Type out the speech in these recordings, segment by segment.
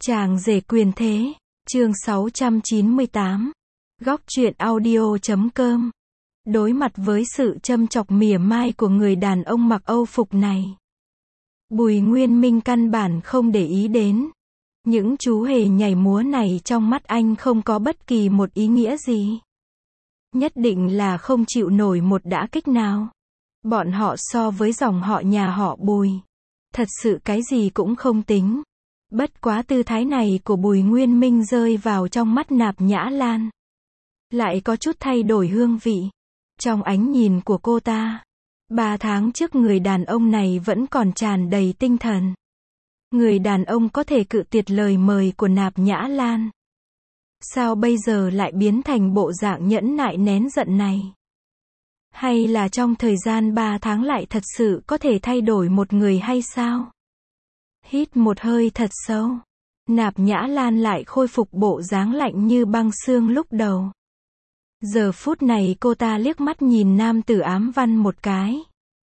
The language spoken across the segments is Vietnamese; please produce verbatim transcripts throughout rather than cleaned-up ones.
Chàng rể quyền thế, chương sáu trăm chín mươi tám. Góc truyện audio chấm com. Đối mặt với sự châm chọc mỉa mai của người đàn ông mặc âu phục này, Bùi Nguyên Minh căn bản không để ý đến. Những chú hề nhảy múa này trong mắt anh không có bất kỳ một ý nghĩa gì. Nhất định là không chịu nổi một đả kích nào. Bọn họ so với dòng họ nhà họ Bùi, thật sự cái gì cũng không tính. Bất quá tư thái này của Bùi Nguyên Minh rơi vào trong mắt Nạp Nhã Lan, lại có chút thay đổi hương vị. Trong ánh nhìn của cô ta, ba tháng trước người đàn ông này vẫn còn tràn đầy tinh thần. Người đàn ông có thể cự tuyệt lời mời của Nạp Nhã Lan. Sao bây giờ lại biến thành bộ dạng nhẫn nại nén giận này? Hay là trong thời gian ba tháng lại thật sự có thể thay đổi một người hay sao? Hít một hơi thật sâu, Nạp Nhã Lan lại khôi phục bộ dáng lạnh như băng xương lúc đầu. Giờ phút này cô ta liếc mắt nhìn nam tử ám văn một cái,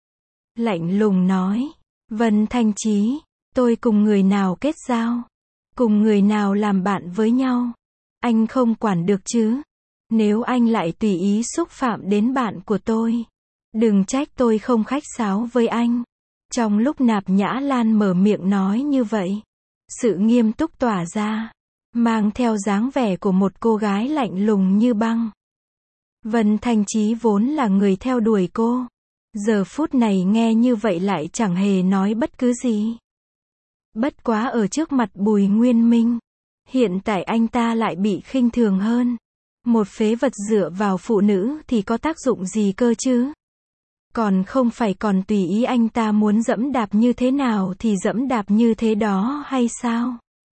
lạnh lùng nói, Vân Thanh Chí, tôi cùng người nào kết giao, cùng người nào làm bạn với nhau, anh không quản được chứ? Nếu anh lại tùy ý xúc phạm đến bạn của tôi, đừng trách tôi không khách sáo với anh. Trong lúc Nạp Nhã Lan mở miệng nói như vậy, sự nghiêm túc tỏa ra, mang theo dáng vẻ của một cô gái lạnh lùng như băng. Vân Thanh Chí vốn là người theo đuổi cô, giờ phút này nghe như vậy lại chẳng hề nói bất cứ gì. Bất quá ở trước mặt Bùi Nguyên Minh, hiện tại anh ta lại bị khinh thường hơn. Một phế vật dựa vào phụ nữ thì có tác dụng gì cơ chứ? Còn không phải còn tùy ý anh ta muốn dẫm đạp như thế nào thì dẫm đạp như thế đó hay sao?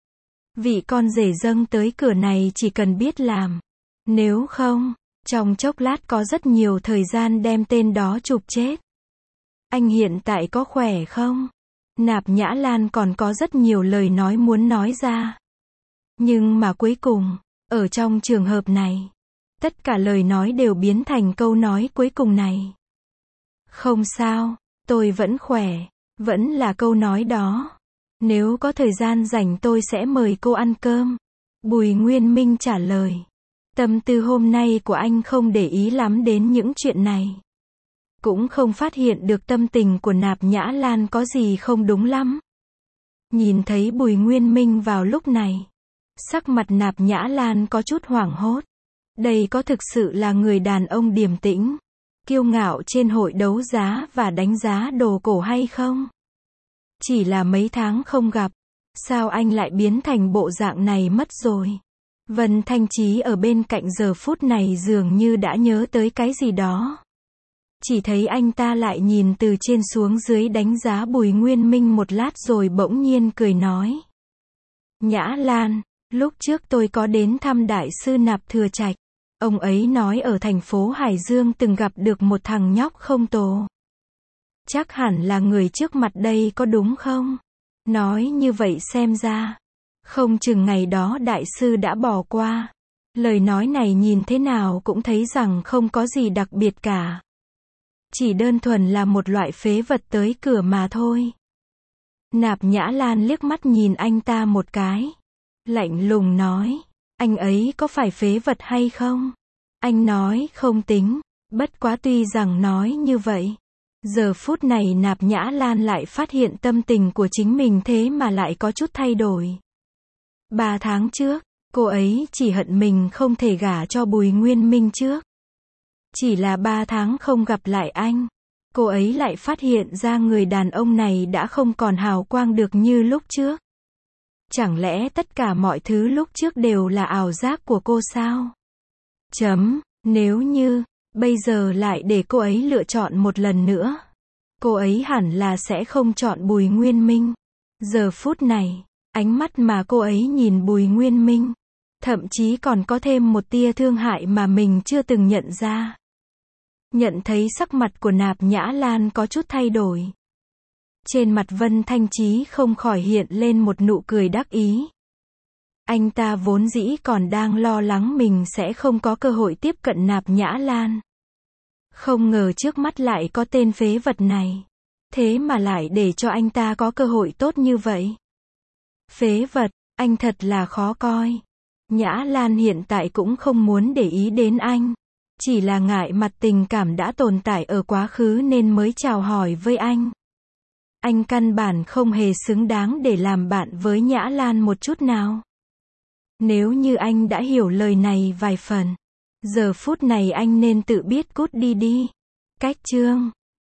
Vị con rể dâng tới cửa này chỉ cần biết làm. Nếu không, trong chốc lát có rất nhiều thời gian đem tên đó chụp chết. Anh hiện tại có khỏe không? Nạp Nhã Lan còn có rất nhiều lời nói muốn nói ra. Nhưng mà cuối cùng, ở trong trường hợp này, tất cả lời nói đều biến thành câu nói cuối cùng này. Không sao, tôi vẫn khỏe, vẫn là câu nói đó. Nếu có thời gian rảnh tôi sẽ mời cô ăn cơm. Bùi Nguyên Minh trả lời. Tâm tư hôm nay của anh không để ý lắm đến những chuyện này. Cũng không phát hiện được tâm tình của Nạp Nhã Lan có gì không đúng lắm. Nhìn thấy Bùi Nguyên Minh vào lúc này, sắc mặt Nạp Nhã Lan có chút hoảng hốt. Đây có thực sự là người đàn ông điềm tĩnh, kiêu ngạo trên hội đấu giá và đánh giá đồ cổ hay không? Chỉ là mấy tháng không gặp, sao anh lại biến thành bộ dạng này mất rồi? Vân Thanh Chí ở bên cạnh giờ phút này dường như đã nhớ tới cái gì đó. Chỉ thấy anh ta lại nhìn từ trên xuống dưới đánh giá Bùi Nguyên Minh một lát rồi bỗng nhiên cười nói. Nhã Lan, lúc trước tôi có đến thăm Đại sư Nạp Thừa Trạch. Ông ấy nói ở thành phố Hải Dương từng gặp được một thằng nhóc không tồi. Chắc hẳn là người trước mặt đây có đúng không? Nói như vậy xem ra, không chừng ngày đó đại sư đã bỏ qua. Lời nói này nhìn thế nào cũng thấy rằng không có gì đặc biệt cả. Chỉ đơn thuần là một loại phế vật tới cửa mà thôi. Nạp Nhã Lan liếc mắt nhìn anh ta một cái, lạnh lùng nói, anh ấy có phải phế vật hay không? Anh nói không tính, bất quá tuy rằng nói như vậy, giờ phút này Nạp Nhã Lan lại phát hiện tâm tình của chính mình thế mà lại có chút thay đổi. Ba tháng trước, cô ấy chỉ hận mình không thể gả cho Bùi Nguyên Minh trước. Chỉ là ba tháng không gặp lại anh, cô ấy lại phát hiện ra người đàn ông này đã không còn hào quang được như lúc trước. Chẳng lẽ tất cả mọi thứ lúc trước đều là ảo giác của cô sao? Chấm, nếu như, bây giờ lại để cô ấy lựa chọn một lần nữa, cô ấy hẳn là sẽ không chọn Bùi Nguyên Minh. Giờ phút này, ánh mắt mà cô ấy nhìn Bùi Nguyên Minh, thậm chí còn có thêm một tia thương hại mà mình chưa từng nhận ra. Nhận thấy sắc mặt của Nạp Nhã Lan có chút thay đổi. Trên mặt Vân Thanh Chí không khỏi hiện lên một nụ cười đắc ý. Anh ta vốn dĩ còn đang lo lắng mình sẽ không có cơ hội tiếp cận Nạp Nhã Lan. Không ngờ trước mắt lại có tên phế vật này. Thế mà lại để cho anh ta có cơ hội tốt như vậy. Phế vật, Anh thật là khó coi. Nhã Lan hiện tại cũng không muốn để ý đến anh. Chỉ là ngại mặt tình cảm đã tồn tại ở quá khứ nên mới chào hỏi với anh. Anh căn bản không hề xứng đáng để làm bạn với Nhã Lan một chút nào. Nếu như anh đã hiểu lời này vài phần, giờ phút này anh nên tự biết cút đi đi. Cách chương